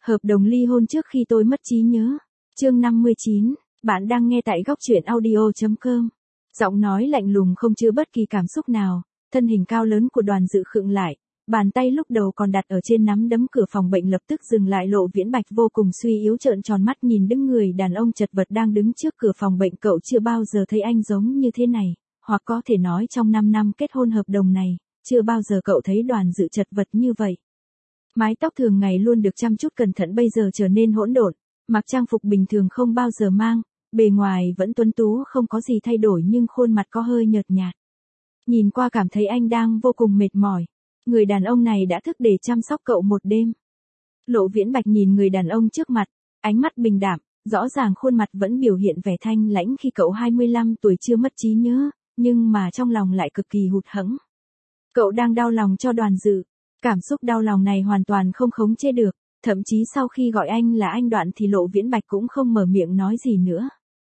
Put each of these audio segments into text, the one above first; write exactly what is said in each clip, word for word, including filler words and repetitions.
Hợp đồng ly hôn trước khi tôi mất trí nhớ. Chương năm mươi chín, bạn đang nghe tại góc truyện audio chấm com. Giọng nói lạnh lùng không chứa bất kỳ cảm xúc nào, thân hình cao lớn của Đoàn Dự khựng lại, bàn tay lúc đầu còn đặt ở trên nắm đấm cửa phòng bệnh lập tức dừng lại. Lộ Viễn Bạch vô cùng suy yếu trợn tròn mắt nhìn đứng người đàn ông chật vật đang đứng trước cửa phòng bệnh. Cậu chưa bao giờ thấy anh giống như thế này, hoặc có thể nói trong năm năm kết hôn hợp đồng này, chưa bao giờ cậu thấy Đoàn Dự chật vật như vậy. Mái tóc thường ngày luôn được chăm chút cẩn thận bây giờ trở nên hỗn độn, mặc trang phục bình thường không bao giờ mang, bề ngoài vẫn tuấn tú không có gì thay đổi nhưng khuôn mặt có hơi nhợt nhạt. Nhìn qua cảm thấy anh đang vô cùng mệt mỏi. Người đàn ông này đã thức để chăm sóc cậu một đêm. Lộ Viễn Bạch nhìn người đàn ông trước mặt, ánh mắt bình đạm, rõ ràng khuôn mặt vẫn biểu hiện vẻ thanh lãnh khi cậu hai mươi lăm tuổi chưa mất trí nhớ, nhưng mà trong lòng lại cực kỳ hụt hẫng. Cậu đang đau lòng cho Đoàn Dự. Cảm xúc đau lòng này hoàn toàn không khống chế được, thậm chí sau khi gọi anh là anh Đoạn thì Lộ Viễn Bạch cũng không mở miệng nói gì nữa.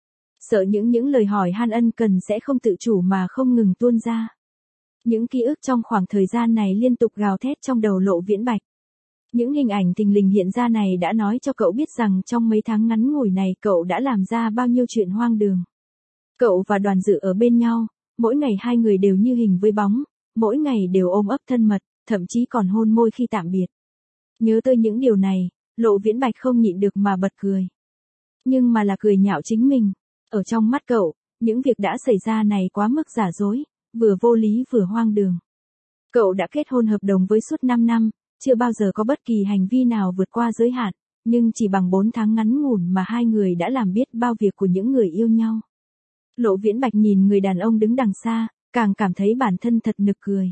Sợ những những lời hỏi han ân cần sẽ không tự chủ mà không ngừng tuôn ra. Những ký ức trong khoảng thời gian này liên tục gào thét trong đầu Lộ Viễn Bạch. Những hình ảnh thình lình hiện ra này đã nói cho cậu biết rằng trong mấy tháng ngắn ngủi này cậu đã làm ra bao nhiêu chuyện hoang đường. Cậu và Đoàn Dự ở bên nhau, mỗi ngày hai người đều như hình với bóng, mỗi ngày đều ôm ấp thân mật, thậm chí còn hôn môi khi tạm biệt. Nhớ tới những điều này, Lộ Viễn Bạch không nhịn được mà bật cười. Nhưng mà là cười nhạo chính mình. Ở trong mắt cậu, những việc đã xảy ra này quá mức giả dối, vừa vô lý vừa hoang đường. Cậu đã kết hôn hợp đồng với suốt năm năm, chưa bao giờ có bất kỳ hành vi nào vượt qua giới hạn, nhưng chỉ bằng bốn tháng ngắn ngủn mà hai người đã làm biết bao việc của những người yêu nhau. Lộ Viễn Bạch nhìn người đàn ông đứng đằng xa, càng cảm thấy bản thân thật nực cười.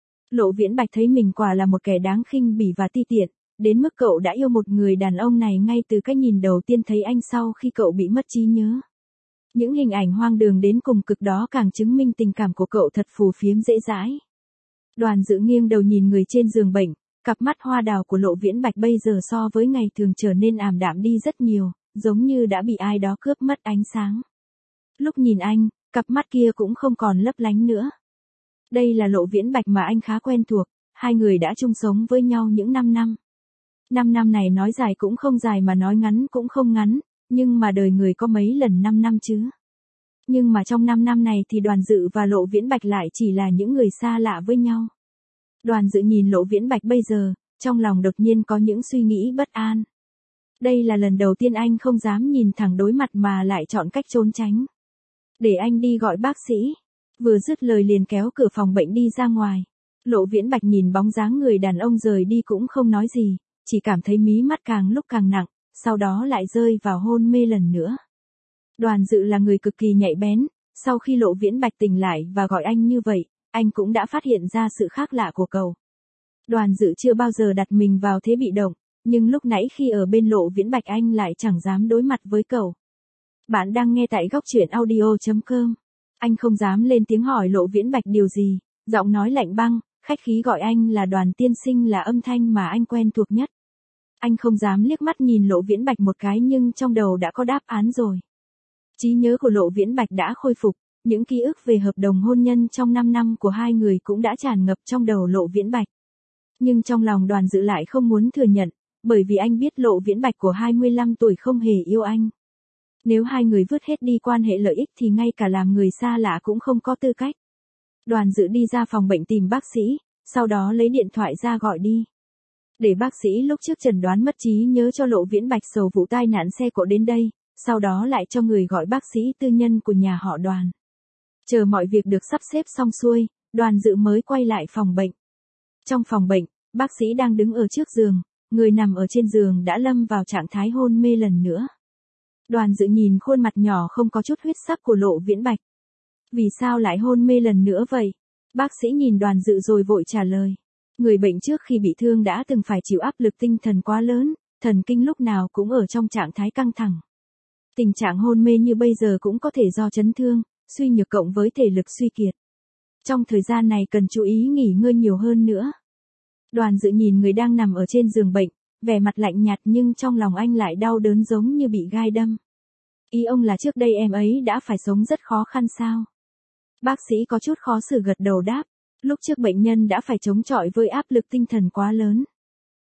Lộ Viễn Bạch thấy mình quả là một kẻ đáng khinh bỉ và ti tiện, đến mức cậu đã yêu một người đàn ông này ngay từ cái nhìn đầu tiên thấy anh sau khi cậu bị mất trí nhớ. Những hình ảnh hoang đường đến cùng cực đó càng chứng minh tình cảm của cậu thật phù phiếm dễ dãi. Đoàn Dự nghiêng đầu nhìn người trên giường bệnh, cặp mắt hoa đào của Lộ Viễn Bạch bây giờ so với ngày thường trở nên ảm đạm đi rất nhiều, giống như đã bị ai đó cướp mất ánh sáng. Lúc nhìn anh, cặp mắt kia cũng không còn lấp lánh nữa. Đây là Lộ Viễn Bạch mà anh khá quen thuộc, hai người đã chung sống với nhau những năm năm. Năm năm này nói dài cũng không dài mà nói ngắn cũng không ngắn, nhưng mà đời người có mấy lần năm năm chứ. Nhưng mà trong năm năm này thì Đoàn Dự và Lộ Viễn Bạch lại chỉ là những người xa lạ với nhau. Đoàn Dự nhìn Lộ Viễn Bạch bây giờ, trong lòng đột nhiên có những suy nghĩ bất an. Đây là lần đầu tiên anh không dám nhìn thẳng đối mặt mà lại chọn cách trốn tránh. Để anh đi gọi bác sĩ. Vừa dứt lời liền kéo cửa phòng bệnh đi ra ngoài. Lộ Viễn Bạch nhìn bóng dáng người đàn ông rời đi cũng không nói gì, chỉ cảm thấy mí mắt càng lúc càng nặng, sau đó lại rơi vào hôn mê lần nữa. Đoàn Dự là người cực kỳ nhạy bén, sau khi Lộ Viễn Bạch tỉnh lại và gọi anh như vậy, anh cũng đã phát hiện ra sự khác lạ của cậu. Đoàn Dự chưa bao giờ đặt mình vào thế bị động, nhưng lúc nãy khi ở bên Lộ Viễn Bạch anh lại chẳng dám đối mặt với cậu. Bạn đang nghe tại góc truyện audio chấm com. Anh không dám lên tiếng hỏi Lộ Viễn Bạch điều gì, giọng nói lạnh băng, khách khí gọi anh là Đoàn tiên sinh là âm thanh mà anh quen thuộc nhất. Anh không dám liếc mắt nhìn Lộ Viễn Bạch một cái nhưng trong đầu đã có đáp án rồi. Trí nhớ của Lộ Viễn Bạch đã khôi phục, những ký ức về hợp đồng hôn nhân trong năm năm của hai người cũng đã tràn ngập trong đầu Lộ Viễn Bạch. Nhưng trong lòng Đoàn Dự lại không muốn thừa nhận, bởi vì anh biết Lộ Viễn Bạch của hai mươi lăm tuổi không hề yêu anh. Nếu hai người vứt hết đi quan hệ lợi ích thì ngay cả làm người xa lạ cũng không có tư cách. Đoàn Dự đi ra phòng bệnh tìm bác sĩ, sau đó lấy điện thoại ra gọi đi. Để bác sĩ lúc trước chẩn đoán mất trí nhớ cho Lộ Viễn Bạch sầu vụ tai nạn xe cộ đến đây, sau đó lại cho người gọi bác sĩ tư nhân của nhà họ Đoàn. Chờ mọi việc được sắp xếp xong xuôi, Đoàn Dự mới quay lại phòng bệnh. Trong phòng bệnh, bác sĩ đang đứng ở trước giường, người nằm ở trên giường đã lâm vào trạng thái hôn mê lần nữa. Đoàn Dự nhìn khuôn mặt nhỏ không có chút huyết sắc của Lộ Viễn Bạch. Vì sao lại hôn mê lần nữa vậy? Bác sĩ nhìn Đoàn Dự rồi vội trả lời. Người bệnh trước khi bị thương đã từng phải chịu áp lực tinh thần quá lớn, thần kinh lúc nào cũng ở trong trạng thái căng thẳng. Tình trạng hôn mê như bây giờ cũng có thể do chấn thương, suy nhược cộng với thể lực suy kiệt. Trong thời gian này cần chú ý nghỉ ngơi nhiều hơn nữa. Đoàn Dự nhìn người đang nằm ở trên giường bệnh, vẻ mặt lạnh nhạt nhưng trong lòng anh lại đau đớn giống như bị gai đâm. Ý ông là trước đây em ấy đã phải sống rất khó khăn sao? Bác sĩ có chút khó xử gật đầu đáp. Lúc trước bệnh nhân đã phải chống chọi với áp lực tinh thần quá lớn.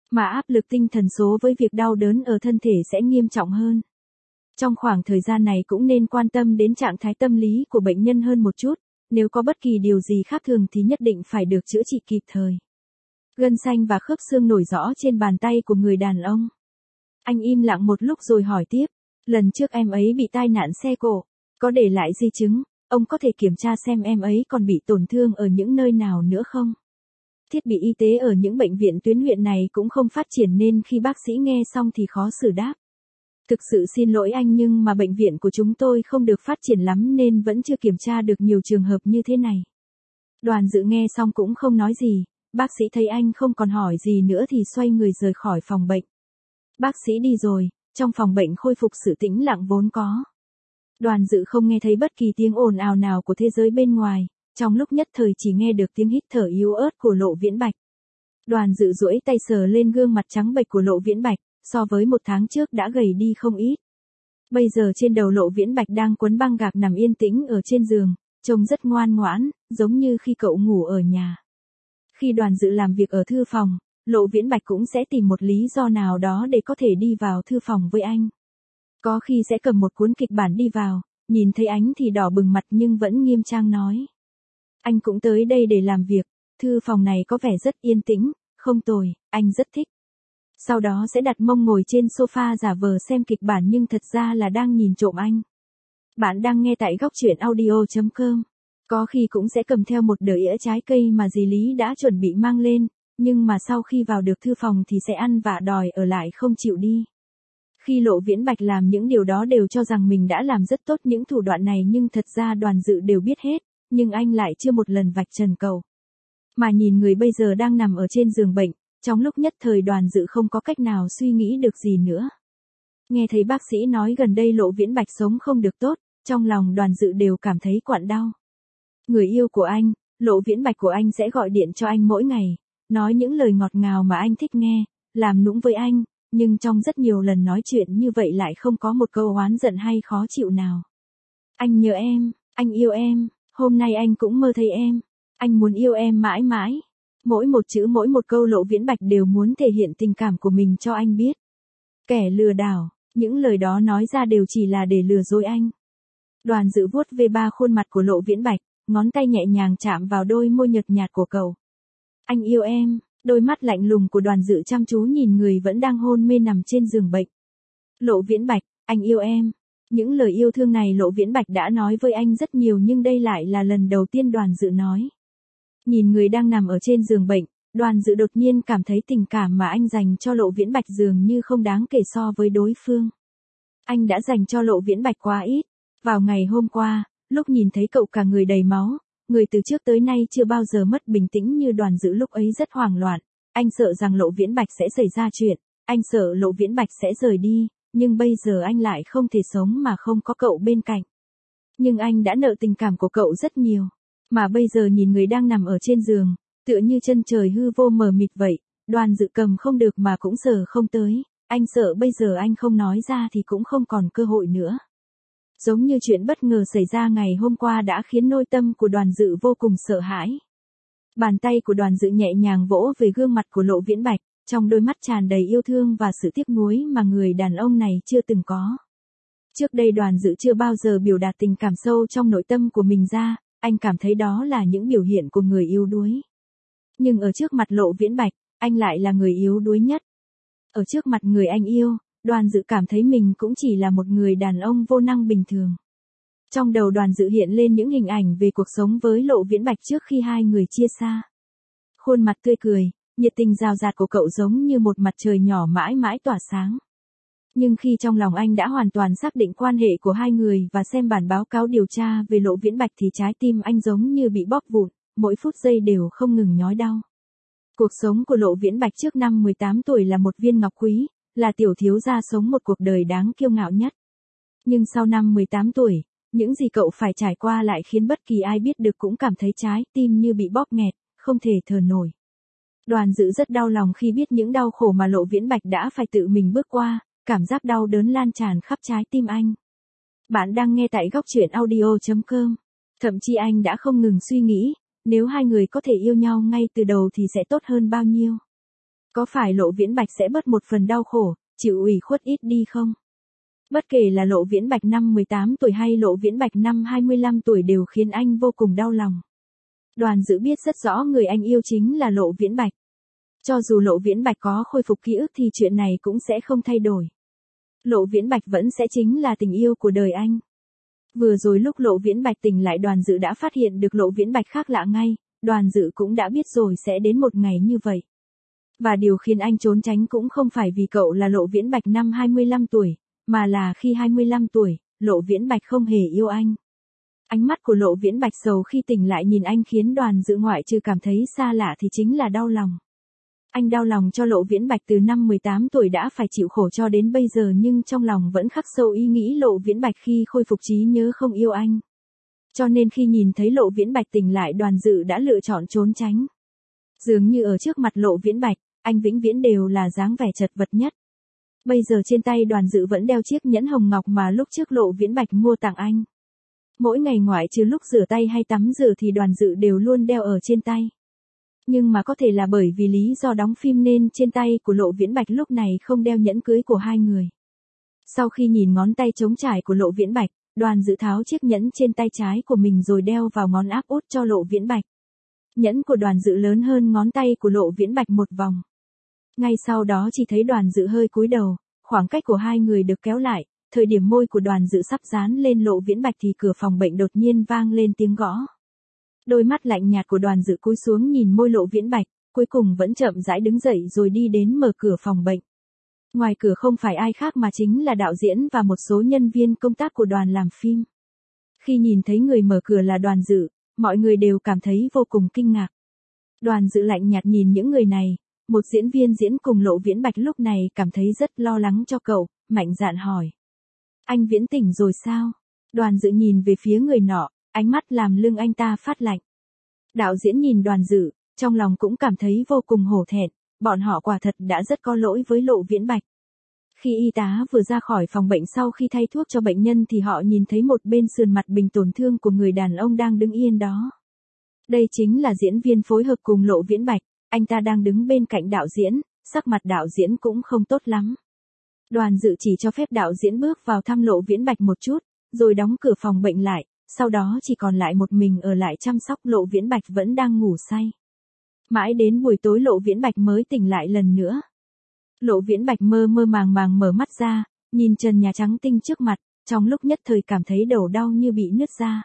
Mà áp lực tinh thần số với việc đau đớn ở thân thể sẽ nghiêm trọng hơn. Trong khoảng thời gian này cũng nên quan tâm đến trạng thái tâm lý của bệnh nhân hơn một chút, nếu có bất kỳ điều gì khác thường thì nhất định phải được chữa trị kịp thời. Gân xanh và khớp xương nổi rõ trên bàn tay của người đàn ông. Anh im lặng một lúc rồi hỏi tiếp, lần trước em ấy bị tai nạn xe cộ, có để lại di chứng, ông có thể kiểm tra xem em ấy còn bị tổn thương ở những nơi nào nữa không? Thiết bị y tế ở những bệnh viện tuyến huyện này cũng không phát triển nên khi bác sĩ nghe xong thì khó xử đáp. Thực sự xin lỗi anh nhưng mà bệnh viện của chúng tôi không được phát triển lắm nên vẫn chưa kiểm tra được nhiều trường hợp như thế này. Đoàn Dự nghe xong cũng không nói gì, bác sĩ thấy anh không còn hỏi gì nữa thì xoay người rời khỏi phòng bệnh. Bác sĩ đi rồi, trong phòng bệnh khôi phục sự tĩnh lặng vốn có. Đoàn Dự không nghe thấy bất kỳ tiếng ồn ào nào của thế giới bên ngoài, trong lúc nhất thời chỉ nghe được tiếng hít thở yếu ớt của Lộ Viễn Bạch. Đoàn Dự duỗi tay sờ lên gương mặt trắng bệch của Lộ Viễn Bạch, so với một tháng trước đã gầy đi không ít. Bây giờ trên đầu Lộ Viễn Bạch đang quấn băng gạc nằm yên tĩnh ở trên giường, trông rất ngoan ngoãn, giống như khi cậu ngủ ở nhà. Khi Đoàn Dự làm việc ở thư phòng, Lộ Viễn Bạch cũng sẽ tìm một lý do nào đó để có thể đi vào thư phòng với anh. Có khi sẽ cầm một cuốn kịch bản đi vào, nhìn thấy ánh thì đỏ bừng mặt nhưng vẫn nghiêm trang nói. Anh cũng tới đây để làm việc, thư phòng này có vẻ rất yên tĩnh, không tồi, anh rất thích. Sau đó sẽ đặt mông ngồi trên sofa giả vờ xem kịch bản nhưng thật ra là đang nhìn trộm anh. Bạn đang nghe tại góc truyện audio chấm com. Có khi cũng sẽ cầm theo một đĩa trái cây mà dì Lý đã chuẩn bị mang lên, nhưng mà sau khi vào được thư phòng thì sẽ ăn vạ đòi ở lại không chịu đi. Khi Lộ Viễn Bạch làm những điều đó đều cho rằng mình đã làm rất tốt những thủ đoạn này nhưng thật ra Đoàn Dự đều biết hết, nhưng anh lại chưa một lần vạch trần cậu. Mà nhìn người bây giờ đang nằm ở trên giường bệnh, trong lúc nhất thời Đoàn Dự không có cách nào suy nghĩ được gì nữa. Nghe thấy bác sĩ nói gần đây Lộ Viễn Bạch sống không được tốt, trong lòng Đoàn Dự đều cảm thấy quặn đau. Người yêu của anh, Lộ Viễn Bạch của anh sẽ gọi điện cho anh mỗi ngày, nói những lời ngọt ngào mà anh thích nghe, làm nũng với anh, nhưng trong rất nhiều lần nói chuyện như vậy lại không có một câu oán giận hay khó chịu nào. Anh nhớ em, anh yêu em, hôm nay anh cũng mơ thấy em, anh muốn yêu em mãi mãi. Mỗi một chữ mỗi một câu Lộ Viễn Bạch đều muốn thể hiện tình cảm của mình cho anh biết. Kẻ lừa đảo, những lời đó nói ra đều chỉ là để lừa dối anh. Đoàn Dự vuốt về ba khuôn mặt của Lộ Viễn Bạch, ngón tay nhẹ nhàng chạm vào đôi môi nhợt nhạt của cậu. Anh yêu em, đôi mắt lạnh lùng của Đoàn Dự chăm chú nhìn người vẫn đang hôn mê nằm trên giường bệnh. Lộ Viễn Bạch, anh yêu em. Những lời yêu thương này Lộ Viễn Bạch đã nói với anh rất nhiều nhưng đây lại là lần đầu tiên Đoàn Dự nói. Nhìn người đang nằm ở trên giường bệnh, Đoàn Dự đột nhiên cảm thấy tình cảm mà anh dành cho Lộ Viễn Bạch dường như không đáng kể so với đối phương. Anh đã dành cho Lộ Viễn Bạch quá ít. Vào ngày hôm qua, lúc nhìn thấy cậu cả người đầy máu, người từ trước tới nay chưa bao giờ mất bình tĩnh như Đoàn Dự lúc ấy rất hoảng loạn. Anh sợ rằng Lộ Viễn Bạch sẽ xảy ra chuyện, anh sợ Lộ Viễn Bạch sẽ rời đi, nhưng bây giờ anh lại không thể sống mà không có cậu bên cạnh. Nhưng anh đã nợ tình cảm của cậu rất nhiều. Mà bây giờ nhìn người đang nằm ở trên giường, tựa như chân trời hư vô mờ mịt vậy, Đoàn Dự cầm không được mà cũng sờ không tới, anh sợ bây giờ anh không nói ra thì cũng không còn cơ hội nữa. Giống như chuyện bất ngờ xảy ra ngày hôm qua đã khiến nội tâm của Đoàn Dự vô cùng sợ hãi. Bàn tay của Đoàn Dự nhẹ nhàng vỗ về gương mặt của Lộ Viễn Bạch, trong đôi mắt tràn đầy yêu thương và sự tiếc nuối mà người đàn ông này chưa từng có. Trước đây Đoàn Dự chưa bao giờ biểu đạt tình cảm sâu trong nội tâm của mình ra, anh cảm thấy đó là những biểu hiện của người yếu đuối. Nhưng ở trước mặt Lộ Viễn Bạch, anh lại là người yếu đuối nhất. Ở trước mặt người anh yêu, Đoàn Dự cảm thấy mình cũng chỉ là một người đàn ông vô năng bình thường. Trong đầu Đoàn Dự hiện lên những hình ảnh về cuộc sống với Lộ Viễn Bạch trước khi hai người chia xa. Khuôn mặt tươi cười, nhiệt tình rào rạt của cậu giống như một mặt trời nhỏ mãi mãi tỏa sáng. Nhưng khi trong lòng anh đã hoàn toàn xác định quan hệ của hai người và xem bản báo cáo điều tra về Lộ Viễn Bạch thì trái tim anh giống như bị bóp vụn, mỗi phút giây đều không ngừng nhói đau. Cuộc sống của Lộ Viễn Bạch trước năm mười tám tuổi là một viên ngọc quý, là tiểu thiếu gia sống một cuộc đời đáng kiêu ngạo nhất. Nhưng sau năm mười tám tuổi, những gì cậu phải trải qua lại khiến bất kỳ ai biết được cũng cảm thấy trái tim như bị bóp nghẹt, không thể thở nổi. Đoàn Dự rất đau lòng khi biết những đau khổ mà Lộ Viễn Bạch đã phải tự mình bước qua, cảm giác đau đớn lan tràn khắp trái tim anh. Bạn đang nghe tại góc truyện audio chấm com. Thậm chí anh đã không ngừng suy nghĩ, nếu hai người có thể yêu nhau ngay từ đầu thì sẽ tốt hơn bao nhiêu. Có phải Lộ Viễn Bạch sẽ bớt một phần đau khổ, chịu ủy khuất ít đi không? Bất kể là Lộ Viễn Bạch năm mười tám tuổi hay Lộ Viễn Bạch năm hai mươi lăm tuổi đều khiến anh vô cùng đau lòng. Đoàn Dự biết rất rõ người anh yêu chính là Lộ Viễn Bạch. Cho dù Lộ Viễn Bạch có khôi phục ký ức thì chuyện này cũng sẽ không thay đổi. Lộ Viễn Bạch vẫn sẽ chính là tình yêu của đời anh. Vừa rồi lúc Lộ Viễn Bạch tỉnh lại Đoàn Dự đã phát hiện được Lộ Viễn Bạch khác lạ ngay, Đoàn Dự cũng đã biết rồi sẽ đến một ngày như vậy. Và điều khiến anh trốn tránh cũng không phải vì cậu là Lộ Viễn Bạch năm hai mươi lăm tuổi, mà là khi hai mươi lăm tuổi, Lộ Viễn Bạch không hề yêu anh. Ánh mắt của Lộ Viễn Bạch sầu khi tỉnh lại nhìn anh khiến Đoàn Dự ngoại trừ cảm thấy xa lạ thì chính là đau lòng. Anh đau lòng cho Lộ Viễn Bạch từ năm mười tám tuổi đã phải chịu khổ cho đến bây giờ nhưng trong lòng vẫn khắc sâu ý nghĩ Lộ Viễn Bạch khi khôi phục trí nhớ không yêu anh. Cho nên khi nhìn thấy Lộ Viễn Bạch tỉnh lại Đoàn Dự đã lựa chọn trốn tránh. Dường như ở trước mặt Lộ Viễn Bạch, anh vĩnh viễn đều là dáng vẻ chật vật nhất. Bây giờ trên tay Đoàn Dự vẫn đeo chiếc nhẫn hồng ngọc mà lúc trước Lộ Viễn Bạch mua tặng anh. Mỗi ngày ngoại trừ lúc rửa tay hay tắm rửa thì Đoàn Dự đều luôn đeo ở trên tay. Nhưng mà có thể là bởi vì lý do đóng phim nên trên tay của Lộ Viễn Bạch lúc này không đeo nhẫn cưới của hai người. Sau khi nhìn ngón tay trống trải của Lộ Viễn Bạch, Đoàn Dự tháo chiếc nhẫn trên tay trái của mình rồi đeo vào ngón áp út cho Lộ Viễn Bạch. Nhẫn của Đoàn Dự lớn hơn ngón tay của Lộ Viễn Bạch một vòng. Ngay sau đó chỉ thấy Đoàn Dự hơi cúi đầu, khoảng cách của hai người được kéo lại, thời điểm môi của Đoàn Dự sắp dán lên Lộ Viễn Bạch thì cửa phòng bệnh đột nhiên vang lên tiếng gõ. Đôi mắt lạnh nhạt của Đoàn Dự cúi xuống nhìn môi Lộ Viễn Bạch, cuối cùng vẫn chậm rãi đứng dậy rồi đi đến mở cửa phòng bệnh. Ngoài cửa không phải ai khác mà chính là đạo diễn và một số nhân viên công tác của đoàn làm phim. Khi nhìn thấy người mở cửa là Đoàn Dự, mọi người đều cảm thấy vô cùng kinh ngạc. Đoàn Dự lạnh nhạt nhìn những người này, một diễn viên diễn cùng Lộ Viễn Bạch lúc này cảm thấy rất lo lắng cho cậu, mạnh dạn hỏi. Anh Viễn tỉnh rồi sao? Đoàn Dự nhìn về phía người nọ, ánh mắt làm lưng anh ta phát lạnh. Đạo diễn nhìn Đoàn Dự, trong lòng cũng cảm thấy vô cùng hổ thẹn, bọn họ quả thật đã rất có lỗi với Lộ Viễn Bạch. Khi y tá vừa ra khỏi phòng bệnh sau khi thay thuốc cho bệnh nhân thì họ nhìn thấy một bên sườn mặt bình tổn thương của người đàn ông đang đứng yên đó. Đây chính là diễn viên phối hợp cùng Lộ Viễn Bạch, anh ta đang đứng bên cạnh đạo diễn, sắc mặt đạo diễn cũng không tốt lắm. Đoàn Dự chỉ cho phép đạo diễn bước vào thăm Lộ Viễn Bạch một chút, rồi đóng cửa phòng bệnh lại, sau đó chỉ còn lại một mình ở lại chăm sóc Lộ Viễn Bạch vẫn đang ngủ say. Mãi đến buổi tối Lộ Viễn Bạch mới tỉnh lại lần nữa. Lộ Viễn Bạch mơ mơ màng màng mở mắt ra, nhìn trần nhà trắng tinh trước mặt, trong lúc nhất thời cảm thấy đầu đau như bị nứt ra.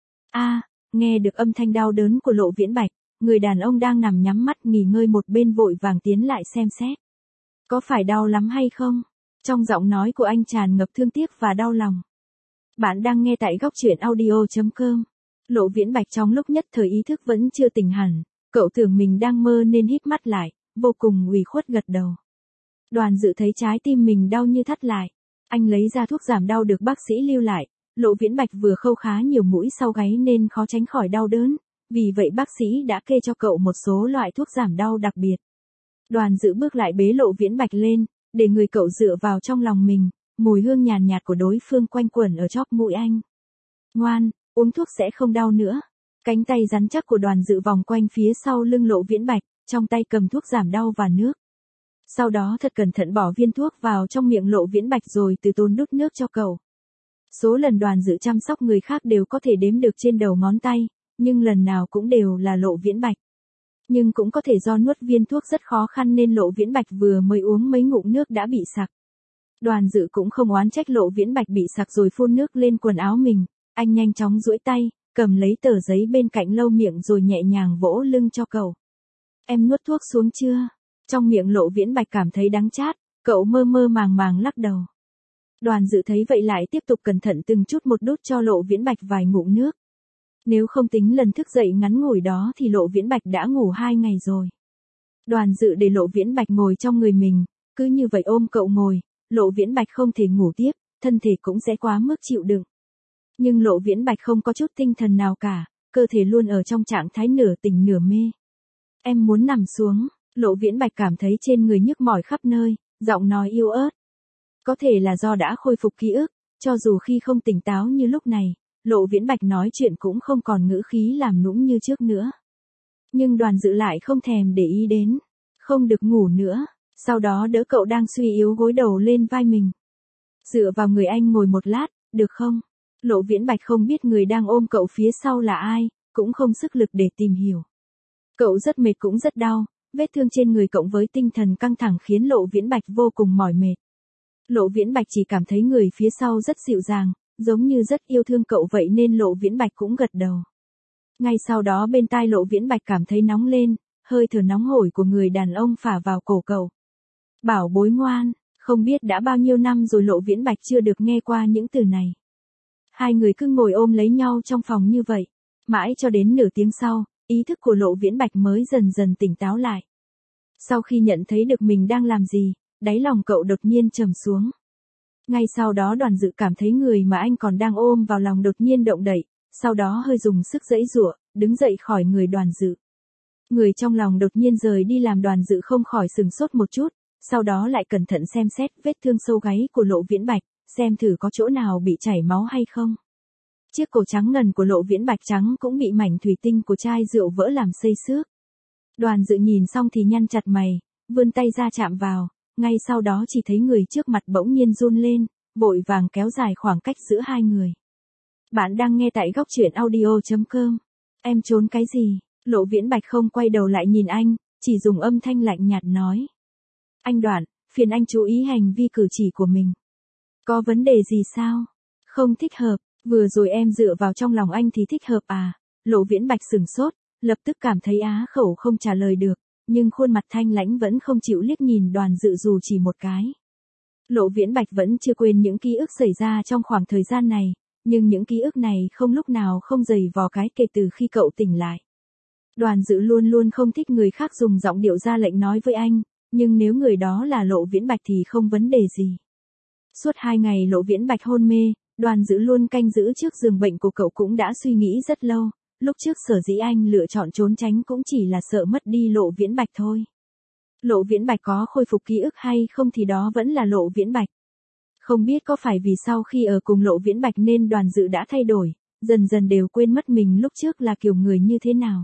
A, nghe được âm thanh đau đớn của Lộ Viễn Bạch, người đàn ông đang nằm nhắm mắt nghỉ ngơi một bên vội vàng tiến lại xem xét. Có phải đau lắm hay không? Trong giọng nói của anh tràn ngập thương tiếc và đau lòng. Bạn đang nghe tại góc truyện audio chấm com. Lộ Viễn Bạch trong lúc nhất thời ý thức vẫn chưa tỉnh hẳn, cậu tưởng mình đang mơ nên híp mắt lại, vô cùng ủy khuất gật đầu. Đoàn Dự thấy trái tim mình đau như thắt lại. Anh lấy ra thuốc giảm đau được bác sĩ lưu lại, Lộ Viễn Bạch vừa khâu khá nhiều mũi sau gáy nên khó tránh khỏi đau đớn, vì vậy bác sĩ đã kê cho cậu một số loại thuốc giảm đau đặc biệt. Đoàn Dự bước lại bế Lộ Viễn Bạch lên, để người cậu dựa vào trong lòng mình, mùi hương nhàn nhạt của đối phương quanh quẩn ở chóp mũi anh. Ngoan, uống thuốc sẽ không đau nữa. Cánh tay rắn chắc của Đoàn Dự vòng quanh phía sau lưng Lộ Viễn Bạch, trong tay cầm thuốc giảm đau và nước. Sau đó thật cẩn thận bỏ viên thuốc vào trong miệng Lộ Viễn Bạch rồi từ tốn đút nước cho cậu. Số lần Đoàn Dự chăm sóc người khác đều có thể đếm được trên đầu ngón tay, nhưng lần nào cũng đều là Lộ Viễn Bạch. Nhưng cũng có thể do nuốt viên thuốc rất khó khăn nên Lộ Viễn Bạch vừa mới uống mấy ngụm nước đã bị sặc. Đoàn Dự cũng không oán trách Lộ Viễn Bạch bị sặc rồi phun nước lên quần áo mình, anh nhanh chóng duỗi tay, cầm lấy tờ giấy bên cạnh lau miệng rồi nhẹ nhàng vỗ lưng cho cậu. Em nuốt thuốc xuống chưa? Trong miệng Lộ Viễn Bạch cảm thấy đắng chát, cậu mơ mơ màng màng lắc đầu. Đoàn Dự thấy vậy lại tiếp tục cẩn thận từng chút một đút cho Lộ Viễn Bạch vài ngụm nước. Nếu không tính lần thức dậy ngắn ngủi đó thì Lộ Viễn Bạch đã ngủ hai ngày rồi. Đoàn Dự để Lộ Viễn Bạch ngồi trong người mình, cứ như vậy ôm cậu ngồi, Lộ Viễn Bạch không thể ngủ tiếp, thân thể cũng sẽ quá mức chịu đựng. Nhưng Lộ Viễn Bạch không có chút tinh thần nào cả, cơ thể luôn ở trong trạng thái nửa tỉnh nửa mê. Em muốn nằm xuống, Lộ Viễn Bạch cảm thấy trên người nhức mỏi khắp nơi, giọng nói yếu ớt. Có thể là do đã khôi phục ký ức, cho dù khi không tỉnh táo như lúc này, Lộ Viễn Bạch nói chuyện cũng không còn ngữ khí làm nũng như trước nữa. Nhưng Đoàn Dự lại không thèm để ý đến. không được ngủ nữa, sau đó đỡ cậu đang suy yếu gối đầu lên vai mình. Dựa vào người anh ngồi một lát, được không? Lộ Viễn Bạch không biết người đang ôm cậu phía sau là ai, cũng không sức lực để tìm hiểu. Cậu rất mệt cũng rất đau, vết thương trên người cộng với tinh thần căng thẳng khiến Lộ Viễn Bạch vô cùng mỏi mệt. Lộ Viễn Bạch chỉ cảm thấy người phía sau rất dịu dàng, giống như rất yêu thương cậu vậy nên Lộ Viễn Bạch cũng gật đầu. Ngay sau đó bên tai Lộ Viễn Bạch cảm thấy nóng lên, hơi thở nóng hổi của người đàn ông phả vào cổ cậu. Bảo bối ngoan, không biết đã bao nhiêu năm rồi Lộ Viễn Bạch chưa được nghe qua những từ này. Hai người cứ ngồi ôm lấy nhau trong phòng như vậy, mãi cho đến nửa tiếng sau, ý thức của Lộ Viễn Bạch mới dần dần tỉnh táo lại. Sau khi nhận thấy được mình đang làm gì, đáy lòng cậu đột nhiên trầm xuống. Ngay sau đó Đoàn Dự cảm thấy người mà anh còn đang ôm vào lòng đột nhiên động đậy, sau đó hơi dùng sức giãy giụa, đứng dậy khỏi người Đoàn Dự. Người trong lòng đột nhiên rời đi làm Đoàn Dự không khỏi sửng sốt một chút, sau đó lại cẩn thận xem xét vết thương sâu gáy của Lộ Viễn Bạch, xem thử có chỗ nào bị chảy máu hay không. Chiếc cổ trắng ngần của Lộ Viễn Bạch trắng cũng bị mảnh thủy tinh của chai rượu vỡ làm xây xước. Đoàn Dự nhìn xong thì nhăn chặt mày, vươn tay ra chạm vào, ngay sau đó chỉ thấy người trước mặt bỗng nhiên run lên, vội vàng kéo dài khoảng cách giữa hai người. Bạn đang nghe tại góc truyện audio chấm com. Em trốn cái gì? Lộ Viễn Bạch không quay đầu lại nhìn anh, chỉ dùng âm thanh lạnh nhạt nói. Anh Đoạn, phiền anh chú ý hành vi cử chỉ của mình. Có vấn đề gì sao? Không thích hợp, vừa rồi em dựa vào trong lòng anh thì thích hợp à? Lộ Viễn Bạch sửng sốt, lập tức cảm thấy á khẩu không trả lời được, nhưng khuôn mặt thanh lãnh vẫn không chịu liếc nhìn Đoàn Dự dù chỉ một cái. Lộ Viễn Bạch vẫn chưa quên những ký ức xảy ra trong khoảng thời gian này, nhưng những ký ức này không lúc nào không dày vò cái kể từ khi cậu tỉnh lại. Đoàn Dự luôn luôn không thích người khác dùng giọng điệu ra lệnh nói với anh, nhưng nếu người đó là Lộ Viễn Bạch thì không vấn đề gì. Suốt hai ngày Lộ Viễn Bạch hôn mê, Đoàn Dự luôn canh giữ trước giường bệnh của cậu cũng đã suy nghĩ rất lâu, lúc trước sở dĩ anh lựa chọn trốn tránh cũng chỉ là sợ mất đi Lộ Viễn Bạch thôi. Lộ Viễn Bạch có khôi phục ký ức hay không thì đó vẫn là Lộ Viễn Bạch. Không biết có phải vì sau khi ở cùng Lộ Viễn Bạch nên Đoàn Dự đã thay đổi, dần dần đều quên mất mình lúc trước là kiểu người như thế nào.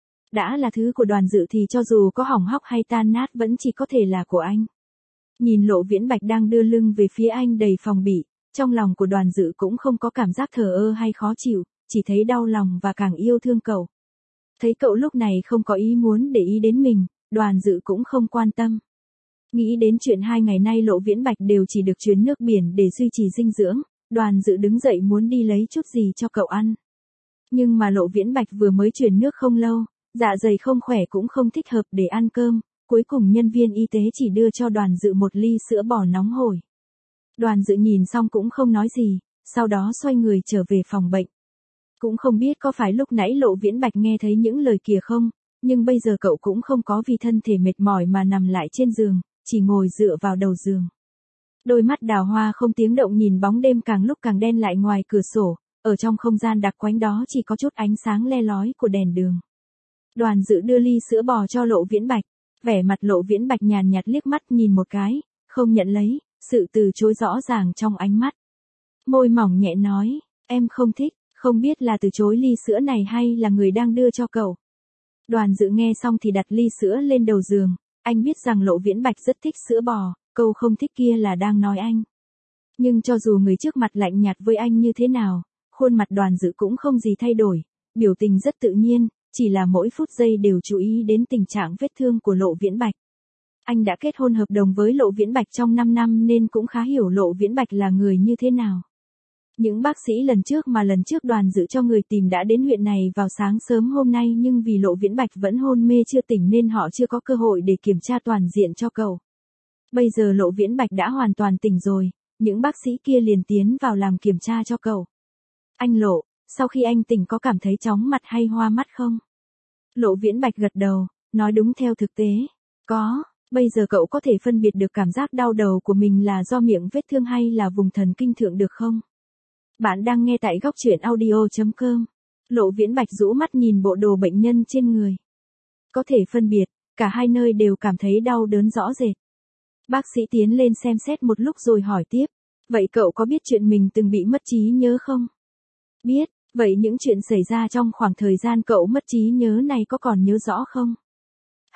Đã là thứ của Đoàn Dự thì cho dù có hỏng hóc hay tan nát vẫn chỉ có thể là của anh. Nhìn Lộ Viễn Bạch đang đưa lưng về phía anh đầy phòng bị, trong lòng của Đoàn Dự cũng không có cảm giác thờ ơ hay khó chịu, chỉ thấy đau lòng và càng yêu thương cậu. Thấy cậu lúc này không có ý muốn để ý đến mình, Đoàn Dự cũng không quan tâm. Nghĩ đến chuyện hai ngày nay Lộ Viễn Bạch đều chỉ được truyền nước biển để duy trì dinh dưỡng, Đoàn Dự đứng dậy muốn đi lấy chút gì cho cậu ăn. Nhưng mà Lộ Viễn Bạch vừa mới truyền nước không lâu, dạ dày không khỏe cũng không thích hợp để ăn cơm, cuối cùng nhân viên y tế chỉ đưa cho Đoàn Dự một ly sữa bò nóng hổi. Đoàn Dự nhìn xong cũng không nói gì, sau đó xoay người trở về phòng bệnh. Cũng không biết có phải lúc nãy Lộ Viễn Bạch nghe thấy những lời kia không, nhưng bây giờ cậu cũng không có vì thân thể mệt mỏi mà nằm lại trên giường, chỉ ngồi dựa vào đầu giường. Đôi mắt đào hoa không tiếng động nhìn bóng đêm càng lúc càng đen lại ngoài cửa sổ, ở trong không gian đặc quánh đó chỉ có chút ánh sáng le lói của đèn đường. Đoàn Dự đưa ly sữa bò cho Lộ Viễn Bạch, vẻ mặt Lộ Viễn Bạch nhàn nhạt liếc mắt nhìn một cái, không nhận lấy, sự từ chối rõ ràng trong ánh mắt. Môi mỏng nhẹ nói, em không thích, không biết là từ chối ly sữa này hay là người đang đưa cho cậu. Đoàn Dự nghe xong thì đặt ly sữa lên đầu giường, anh biết rằng Lộ Viễn Bạch rất thích sữa bò, câu không thích kia là đang nói anh. Nhưng cho dù người trước mặt lạnh nhạt với anh như thế nào, khuôn mặt Đoàn Dự cũng không gì thay đổi, biểu tình rất tự nhiên, chỉ là mỗi phút giây đều chú ý đến tình trạng vết thương của Lộ Viễn Bạch. Anh đã kết hôn hợp đồng với Lộ Viễn Bạch trong năm năm nên cũng khá hiểu Lộ Viễn Bạch là người như thế nào. Những bác sĩ lần trước mà lần trước Đoàn Dự cho người tìm đã đến huyện này vào sáng sớm hôm nay nhưng vì Lộ Viễn Bạch vẫn hôn mê chưa tỉnh nên họ chưa có cơ hội để kiểm tra toàn diện cho cậu. Bây giờ Lộ Viễn Bạch đã hoàn toàn tỉnh rồi, những bác sĩ kia liền tiến vào làm kiểm tra cho cậu. Anh Lộ, sau khi anh tỉnh có cảm thấy chóng mặt hay hoa mắt không? Lộ Viễn Bạch gật đầu, nói đúng theo thực tế. Có, bây giờ cậu có thể phân biệt được cảm giác đau đầu của mình là do miệng vết thương hay là vùng thần kinh thượng được không? Bạn đang nghe tại góc truyện audio chấm com. Lộ Viễn Bạch rũ mắt nhìn bộ đồ bệnh nhân trên người. Có thể phân biệt, cả hai nơi đều cảm thấy đau đớn rõ rệt. Bác sĩ tiến lên xem xét một lúc rồi hỏi tiếp. Vậy cậu có biết chuyện mình từng bị mất trí nhớ không? Biết, vậy những chuyện xảy ra trong khoảng thời gian cậu mất trí nhớ này có còn nhớ rõ không?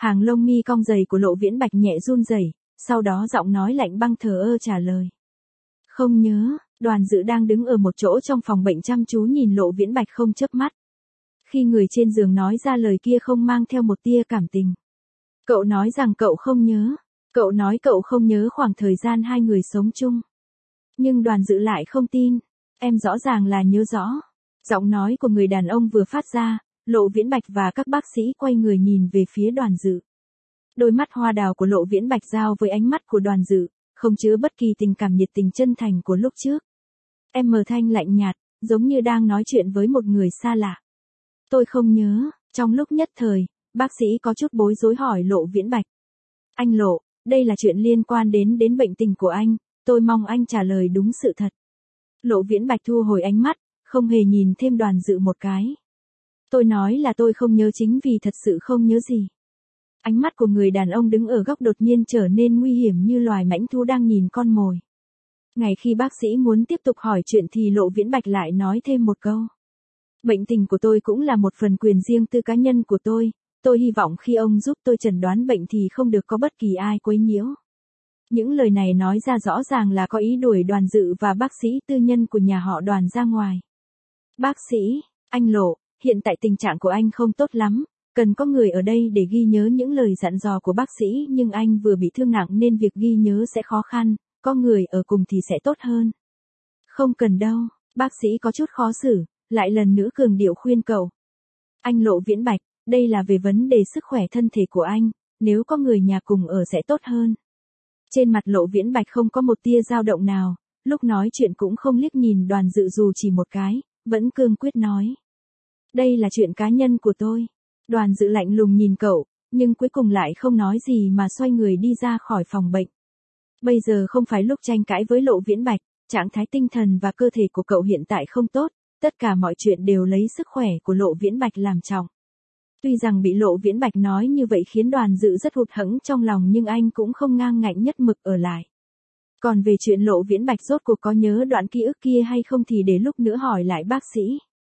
Hàng lông mi cong dày của Lộ Viễn Bạch nhẹ run rẩy, sau đó giọng nói lạnh băng thờ ơ trả lời. Không nhớ. Đoàn Dự đang đứng ở một chỗ trong phòng bệnh chăm chú nhìn Lộ Viễn Bạch không chớp mắt. Khi người trên giường nói ra lời kia không mang theo một tia cảm tình. Cậu nói rằng cậu không nhớ. Cậu nói cậu không nhớ khoảng thời gian hai người sống chung. Nhưng Đoàn Dự lại không tin. Em rõ ràng là nhớ rõ. Giọng nói của người đàn ông vừa phát ra, Lộ Viễn Bạch và các bác sĩ quay người nhìn về phía Đoàn Dự. Đôi mắt hoa đào của Lộ Viễn Bạch giao với ánh mắt của Đoàn Dự, không chứa bất kỳ tình cảm nhiệt tình chân thành của lúc trước. Em mờ thanh lạnh nhạt, giống như đang nói chuyện với một người xa lạ. Tôi không nhớ. Trong lúc nhất thời, bác sĩ có chút bối rối hỏi Lộ Viễn Bạch. Anh Lộ, đây là chuyện liên quan đến đến bệnh tình của anh, tôi mong anh trả lời đúng sự thật. Lộ Viễn Bạch thu hồi ánh mắt, không hề nhìn thêm Đoàn Dự một cái. Tôi nói là tôi không nhớ chính vì thật sự không nhớ gì. Ánh mắt của người đàn ông đứng ở góc đột nhiên trở nên nguy hiểm như loài mãnh thú đang nhìn con mồi. Ngay khi bác sĩ muốn tiếp tục hỏi chuyện thì Lộ Viễn Bạch lại nói thêm một câu. Bệnh tình của tôi cũng là một phần quyền riêng tư cá nhân của tôi, tôi hy vọng khi ông giúp tôi chẩn đoán bệnh thì không được có bất kỳ ai quấy nhiễu. Những lời này nói ra rõ ràng là có ý đuổi Đoàn Dự và bác sĩ tư nhân của nhà họ Đoàn ra ngoài. Bác sĩ, anh Lộ, hiện tại tình trạng của anh không tốt lắm, cần có người ở đây để ghi nhớ những lời dặn dò của bác sĩ, nhưng anh vừa bị thương nặng nên việc ghi nhớ sẽ khó khăn, có người ở cùng thì sẽ tốt hơn. Không cần đâu, bác sĩ có chút khó xử, lại lần nữa cường điệu khuyên cậu. Anh Lộ Viễn Bạch, đây là về vấn đề sức khỏe thân thể của anh, nếu có người nhà cùng ở sẽ tốt hơn. Trên mặt Lộ Viễn Bạch không có một tia dao động nào, lúc nói chuyện cũng không liếc nhìn Đoàn Dự dù chỉ một cái, vẫn cương quyết nói. Đây là chuyện cá nhân của tôi. Đoàn Dự lạnh lùng nhìn cậu, nhưng cuối cùng lại không nói gì mà xoay người đi ra khỏi phòng bệnh. Bây giờ không phải lúc tranh cãi với Lộ Viễn Bạch, trạng thái tinh thần và cơ thể của cậu hiện tại không tốt, tất cả mọi chuyện đều lấy sức khỏe của Lộ Viễn Bạch làm trọng. Tuy rằng bị Lộ Viễn Bạch nói như vậy khiến Đoàn Dự rất hụt hẫng trong lòng nhưng anh cũng không ngang ngạnh nhất mực ở lại. Còn về chuyện Lộ Viễn Bạch rốt cuộc có nhớ đoạn ký ức kia hay không thì để lúc nữa hỏi lại bác sĩ.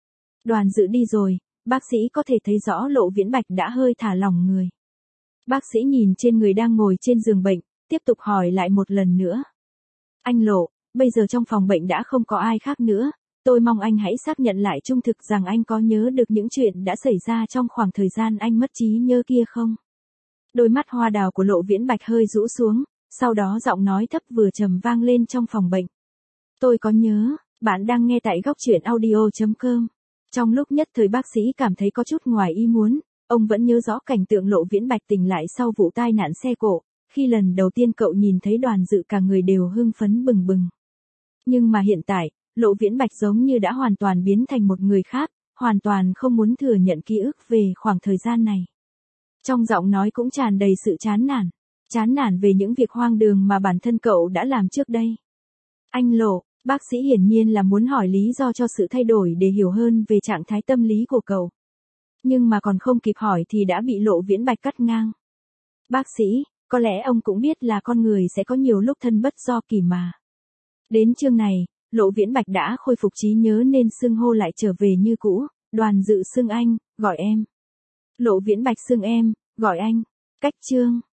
Đoàn Dự đi rồi, bác sĩ có thể thấy rõ Lộ Viễn Bạch đã hơi thả lỏng người. Bác sĩ nhìn trên người đang ngồi trên giường bệnh, tiếp tục hỏi lại một lần nữa. Anh Lộ, bây giờ trong phòng bệnh đã không có ai khác nữa, tôi mong anh hãy xác nhận lại trung thực rằng anh có nhớ được những chuyện đã xảy ra trong khoảng thời gian anh mất trí nhớ kia không? Đôi mắt hoa đào của Lộ Viễn Bạch hơi rũ xuống, sau đó giọng nói thấp vừa trầm vang lên trong phòng bệnh. Tôi có nhớ, bạn đang nghe tại góc truyện audio chấm com. Trong lúc nhất thời bác sĩ cảm thấy có chút ngoài ý muốn, ông vẫn nhớ rõ cảnh tượng Lộ Viễn Bạch tỉnh lại sau vụ tai nạn xe cộ, khi lần đầu tiên cậu nhìn thấy Đoàn Dự cả người đều hưng phấn bừng bừng. Nhưng mà hiện tại, Lộ Viễn Bạch giống như đã hoàn toàn biến thành một người khác, hoàn toàn không muốn thừa nhận ký ức về khoảng thời gian này. Trong giọng nói cũng tràn đầy sự chán nản, chán nản về những việc hoang đường mà bản thân cậu đã làm trước đây. Anh Lộ, bác sĩ hiển nhiên là muốn hỏi lý do cho sự thay đổi để hiểu hơn về trạng thái tâm lý của cậu. Nhưng mà còn không kịp hỏi thì đã bị Lộ Viễn Bạch cắt ngang. Bác sĩ, có lẽ ông cũng biết là con người sẽ có nhiều lúc thân bất do kỳ mà. Đến chương này, Lộ Viễn Bạch đã khôi phục trí nhớ nên xưng hô lại trở về như cũ, Đoàn Dự xưng anh, gọi em. Lộ Viễn Bạch xưng em, gọi anh. Cách chương.